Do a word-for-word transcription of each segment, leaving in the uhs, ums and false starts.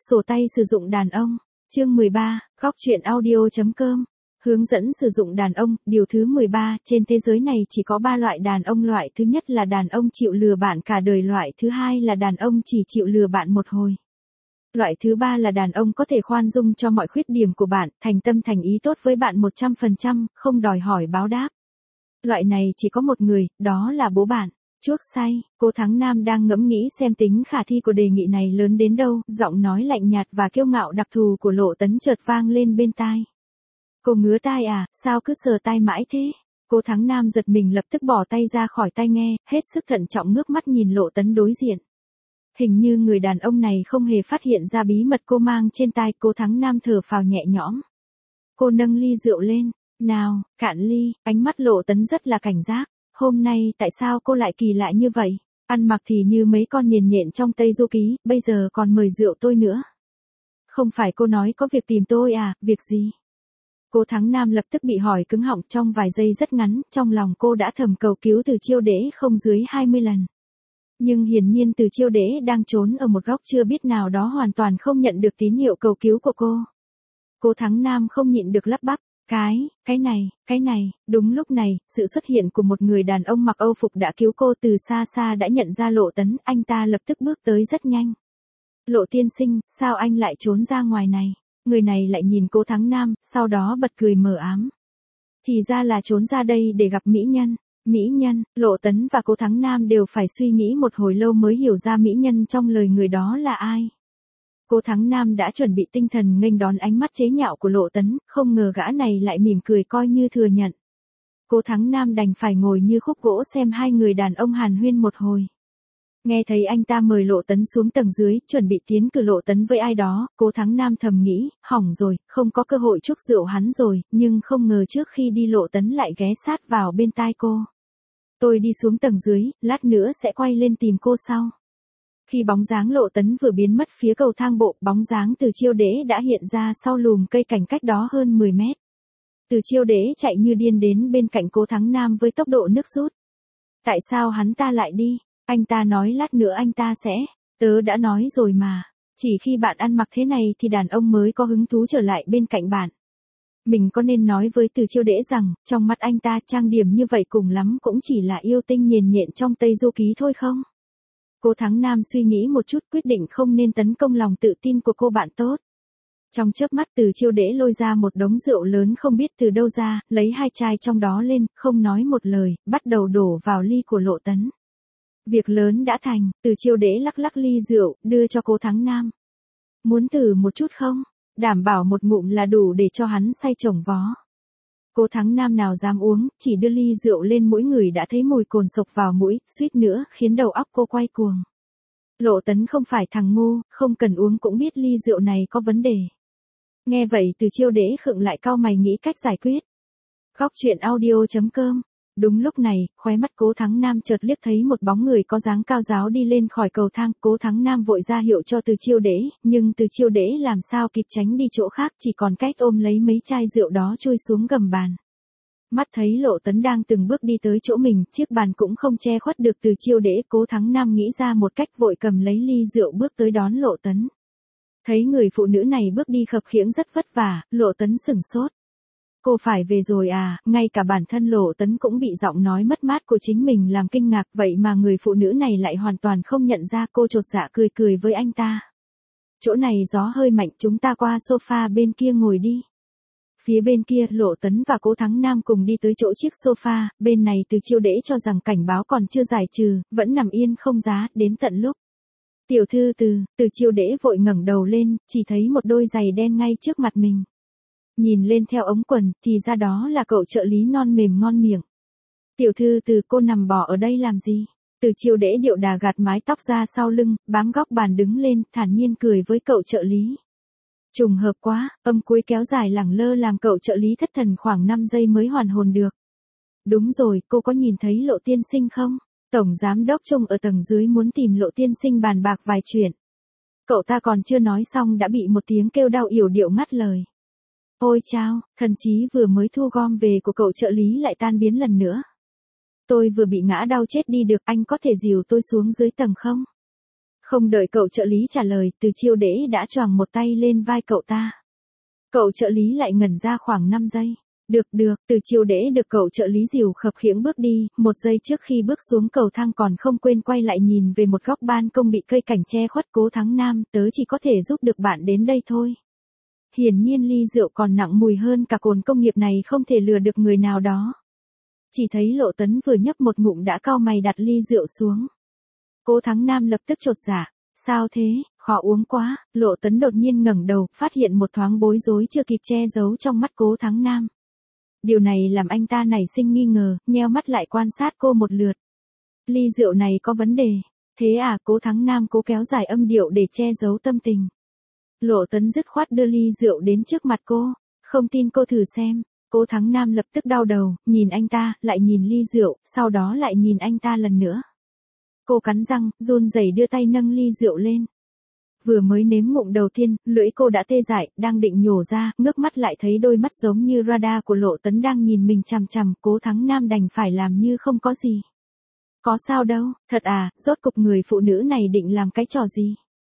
Sổ tay sử dụng đàn ông. Chương mười ba, góc truyện audio chấm com. Hướng dẫn sử dụng đàn ông, điều thứ mười ba, trên thế giới này chỉ có ba loại đàn ông, loại thứ nhất là đàn ông chịu lừa bạn cả đời, loại thứ hai là đàn ông chỉ chịu lừa bạn một hồi. Loại thứ ba là đàn ông có thể khoan dung cho mọi khuyết điểm của bạn, thành tâm thành ý tốt với bạn một trăm phần trăm, không đòi hỏi báo đáp. Loại này chỉ có một người, đó là bố bạn. Chuốc say, cô Thắng Nam đang ngẫm nghĩ xem tính khả thi của đề nghị này lớn đến đâu, giọng nói lạnh nhạt và kiêu ngạo đặc thù của Lộ Tấn chợt vang lên bên tai. Cô ngứa tai à, sao cứ sờ tai mãi thế? Cô Thắng Nam giật mình lập tức bỏ tay ra khỏi tai nghe, hết sức thận trọng ngước mắt nhìn Lộ Tấn đối diện. Hình như người đàn ông này không hề phát hiện ra bí mật cô mang trên tai. Cô Thắng Nam thở phào nhẹ nhõm. Cô nâng ly rượu lên, nào, cạn ly. Ánh mắt Lộ Tấn rất là cảnh giác. Hôm nay tại sao cô lại kỳ lạ như vậy? Ăn mặc thì như mấy con nhện nhện trong Tây Du Ký, bây giờ còn mời rượu tôi nữa. Không phải cô nói có việc tìm tôi à, việc gì? Cô Thắng Nam lập tức bị hỏi cứng họng. Trong vài giây rất ngắn, trong lòng cô đã thầm cầu cứu Từ Chiêu Đễ không dưới hai mươi lần. Nhưng hiển nhiên Từ Chiêu Đễ đang trốn ở một góc chưa biết nào đó, hoàn toàn không nhận được tín hiệu cầu cứu của cô. Cô Thắng Nam không nhịn được lắp bắp. Cái, cái này, cái này, đúng lúc này, sự xuất hiện của một người đàn ông mặc Âu phục đã cứu cô. Từ xa xa đã nhận ra Lộ Tấn, anh ta lập tức bước tới rất nhanh. Lộ tiên sinh, sao anh lại trốn ra ngoài này? Người này lại nhìn cô Thắng Nam, sau đó bật cười mờ ám. Thì ra là trốn ra đây để gặp mỹ nhân. Mỹ nhân, Lộ Tấn và cô Thắng Nam đều phải suy nghĩ một hồi lâu mới hiểu ra mỹ nhân trong lời người đó là ai. Cô Thắng Nam đã chuẩn bị tinh thần nghênh đón ánh mắt chế nhạo của Lộ Tấn, không ngờ gã này lại mỉm cười coi như thừa nhận. Cô Thắng Nam đành phải ngồi như khúc gỗ xem hai người đàn ông hàn huyên một hồi. Nghe thấy anh ta mời Lộ Tấn xuống tầng dưới, chuẩn bị tiến cử Lộ Tấn với ai đó, cô Thắng Nam thầm nghĩ, hỏng rồi, không có cơ hội chúc rượu hắn rồi, nhưng không ngờ trước khi đi Lộ Tấn lại ghé sát vào bên tai cô. Tôi đi xuống tầng dưới, lát nữa sẽ quay lên tìm cô sau. Khi bóng dáng Lộ Tấn vừa biến mất phía cầu thang bộ, bóng dáng Từ Chiêu Đễ đã hiện ra sau lùm cây cảnh cách đó hơn mười mét. Từ Chiêu Đễ chạy như điên đến bên cạnh cô Thắng Nam với tốc độ nước rút. Tại sao hắn ta lại đi? Anh ta nói lát nữa anh ta sẽ. Tớ đã nói rồi mà. Chỉ khi bạn ăn mặc thế này thì đàn ông mới có hứng thú trở lại bên cạnh bạn. Mình có nên nói với Từ Chiêu Đễ rằng, trong mắt anh ta trang điểm như vậy cùng lắm cũng chỉ là yêu tinh nhền nhện trong Tây Du Ký thôi không? Cô Thắng Nam suy nghĩ một chút, quyết định không nên tấn công lòng tự tin của cô bạn tốt. Trong chớp mắt Từ Chiêu Đễ lôi ra một đống rượu lớn không biết từ đâu ra, lấy hai chai trong đó lên, không nói một lời, bắt đầu đổ vào ly của Lộ Tấn. Việc lớn đã thành, Từ Chiêu Đễ lắc lắc ly rượu, đưa cho cô Thắng Nam. Muốn thử một chút không? Đảm bảo một ngụm là đủ để cho hắn say chồng vó. Cô Thắng Nam nào dám uống, chỉ đưa ly rượu lên mũi người đã thấy mùi cồn sộc vào mũi, suýt nữa khiến đầu óc cô quay cuồng. Lộ Tấn không phải thằng ngu, không cần uống cũng biết ly rượu này có vấn đề. Nghe vậy Từ Chiêu Đễ khựng lại, cau mày nghĩ cách giải quyết. Góc truyện audio chấm com. Đúng lúc này, khóe mắt Cố Thắng Nam chợt liếc thấy một bóng người có dáng cao ráo đi lên khỏi cầu thang. Cố Thắng Nam vội ra hiệu cho Từ Chiêu Đễ, nhưng Từ Chiêu Đễ làm sao kịp tránh đi chỗ khác, chỉ còn cách ôm lấy mấy chai rượu đó chui xuống gầm bàn. Mắt thấy Lộ Tấn đang từng bước đi tới chỗ mình, chiếc bàn cũng không che khuất được Từ Chiêu Đễ. Cố Thắng Nam nghĩ ra một cách, vội cầm lấy ly rượu bước tới đón Lộ Tấn. Thấy người phụ nữ này bước đi khập khiễng rất vất vả, Lộ Tấn sửng sốt. Cô phải về rồi à? Ngay cả bản thân Lộ Tấn cũng bị giọng nói mất mát của chính mình làm kinh ngạc, vậy mà người phụ nữ này lại hoàn toàn không nhận ra cô. Chột dạ cười cười với anh ta. Chỗ này gió hơi mạnh, chúng ta qua sofa bên kia ngồi đi. Phía bên kia, Lộ Tấn và Cố Thắng Nam cùng đi tới chỗ chiếc sofa, bên này Từ Chiêu Đễ cho rằng cảnh báo còn chưa giải trừ, vẫn nằm yên không giá, đến tận lúc. Tiểu thư Từ, Từ Chiêu Đễ vội ngẩng đầu lên, chỉ thấy một đôi giày đen ngay trước mặt mình. Nhìn lên theo ống quần, thì ra đó là cậu trợ lý non mềm ngon miệng. Tiểu thư Từ, cô nằm bò ở đây làm gì? Từ Chiêu Đễ điệu đà gạt mái tóc ra sau lưng, bám góc bàn đứng lên, thản nhiên cười với cậu trợ lý. Trùng hợp quá, âm cuối kéo dài lẳng lơ làm cậu trợ lý thất thần khoảng năm giây mới hoàn hồn được. Đúng rồi, cô có nhìn thấy Lộ tiên sinh không? Tổng giám đốc Trung ở tầng dưới muốn tìm Lộ tiên sinh bàn bạc vài chuyện. Cậu ta còn chưa nói xong đã bị một tiếng kêu đau yểu điệu ngắt lời. Ôi chao, thần chí vừa mới thu gom về của cậu trợ lý lại tan biến lần nữa. Tôi vừa bị ngã đau chết đi được, anh có thể dìu tôi xuống dưới tầng không? Không đợi cậu trợ lý trả lời, Từ Chiêu Đễ đã choàng một tay lên vai cậu ta. Cậu trợ lý lại ngẩn ra khoảng năm giây. Được được, Từ Chiêu Đễ được cậu trợ lý dìu khập khiễng bước đi, một giây trước khi bước xuống cầu thang còn không quên quay lại nhìn về một góc ban công bị cây cảnh che khuất. Cố Thắng Nam, tớ chỉ có thể giúp được bạn đến đây thôi. Hiển nhiên ly rượu còn nặng mùi hơn cả cồn công nghiệp này, không thể lừa được người nào đó. Chỉ thấy Lộ Tấn vừa nhấp một ngụm đã cau mày đặt ly rượu xuống. Cố Thắng Nam lập tức chột dạ. Sao thế, khó uống quá. Lộ Tấn đột nhiên ngẩng đầu, phát hiện một thoáng bối rối chưa kịp che giấu trong mắt Cố Thắng Nam. Điều này làm anh ta nảy sinh nghi ngờ, nheo mắt lại quan sát cô một lượt. Ly rượu này có vấn đề. Thế à? Cố Thắng Nam cố kéo dài âm điệu để che giấu tâm tình. Lộ Tấn dứt khoát đưa ly rượu đến trước mặt cô. Không tin cô thử xem. Cố Thắng Nam lập tức đau đầu, nhìn anh ta, lại nhìn ly rượu, sau đó lại nhìn anh ta lần nữa. Cô cắn răng, run rẩy đưa tay nâng ly rượu lên. Vừa mới nếm ngụm đầu tiên, lưỡi cô đã tê dại, đang định nhổ ra, ngước mắt lại thấy đôi mắt giống như radar của Lộ Tấn đang nhìn mình chằm chằm. Cố Thắng Nam đành phải làm như không có gì. Có sao đâu, thật à, rốt cục người phụ nữ này định làm cái trò gì?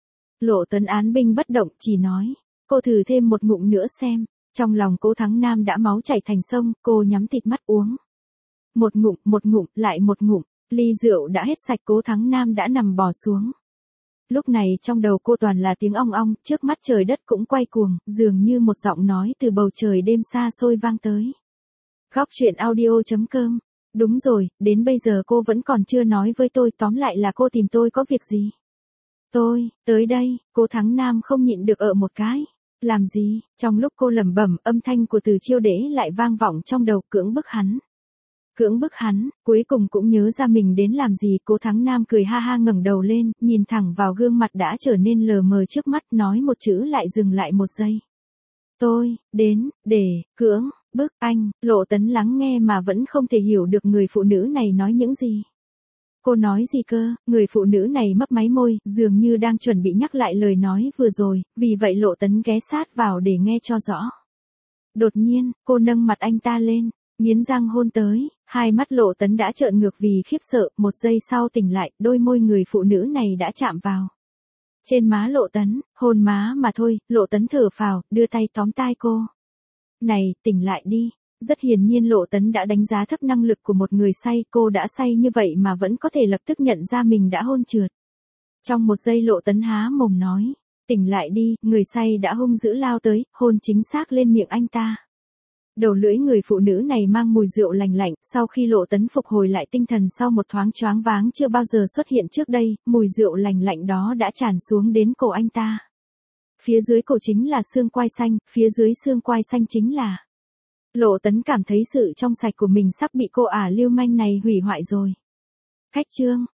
Lộ Tấn án binh bất động, chỉ nói, cô thử thêm một ngụm nữa xem. Trong lòng Cố Thắng Nam đã máu chảy thành sông, cô nhắm thịt mắt uống. Một ngụm, một ngụm, lại một ngụm, ly rượu đã hết sạch. Cố Thắng Nam đã nằm bò xuống. Lúc này trong đầu cô toàn là tiếng ong ong, trước mắt trời đất cũng quay cuồng, dường như một giọng nói từ bầu trời đêm xa xôi vang tới. Góc truyện audio chấm com. Đúng rồi, đến bây giờ cô vẫn còn chưa nói với tôi, tóm lại là cô tìm tôi có việc gì? Tôi, tới đây. Cố Thắng Nam không nhịn được ở một cái. Làm gì? Trong lúc cô lẩm bẩm, âm thanh của Từ Chiêu Đễ lại vang vọng trong đầu, cưỡng bức hắn. Cưỡng bức hắn, cuối cùng cũng nhớ ra mình đến làm gì. Cố Thắng Nam cười ha ha ngẩng đầu lên, nhìn thẳng vào gương mặt đã trở nên lờ mờ trước mắt, nói một chữ lại dừng lại một giây. Tôi, đến, để, cưỡng, bức anh. Lộ Tấn lắng nghe mà vẫn không thể hiểu được người phụ nữ này nói những gì. Cô nói gì cơ? Người phụ nữ này mấp máy môi, dường như đang chuẩn bị nhắc lại lời nói vừa rồi, vì vậy Lộ Tấn ghé sát vào để nghe cho rõ. Đột nhiên, cô nâng mặt anh ta lên, nghiến răng hôn tới, hai mắt Lộ Tấn đã trợn ngược vì khiếp sợ, một giây sau tỉnh lại, đôi môi người phụ nữ này đã chạm vào trên má Lộ Tấn, hôn má mà thôi. Lộ Tấn thở phào, đưa tay tóm tai cô. Này, tỉnh lại đi. Rất hiển nhiên Lộ Tấn đã đánh giá thấp năng lực của một người say, cô đã say như vậy mà vẫn có thể lập tức nhận ra mình đã hôn trượt. Trong một giây Lộ Tấn há mồm nói, tỉnh lại đi. Người say đã hung dữ lao tới, hôn chính xác lên miệng anh ta. Đầu lưỡi người phụ nữ này mang mùi rượu lành lạnh, sau khi Lộ Tấn phục hồi lại tinh thần sau một thoáng choáng váng chưa bao giờ xuất hiện trước đây, mùi rượu lành lạnh đó đã tràn xuống đến cổ anh ta. Phía dưới cổ chính là xương quai xanh, phía dưới xương quai xanh chính là... Lộ Tấn cảm thấy sự trong sạch của mình sắp bị cô ả lưu manh này hủy hoại rồi. Cách chương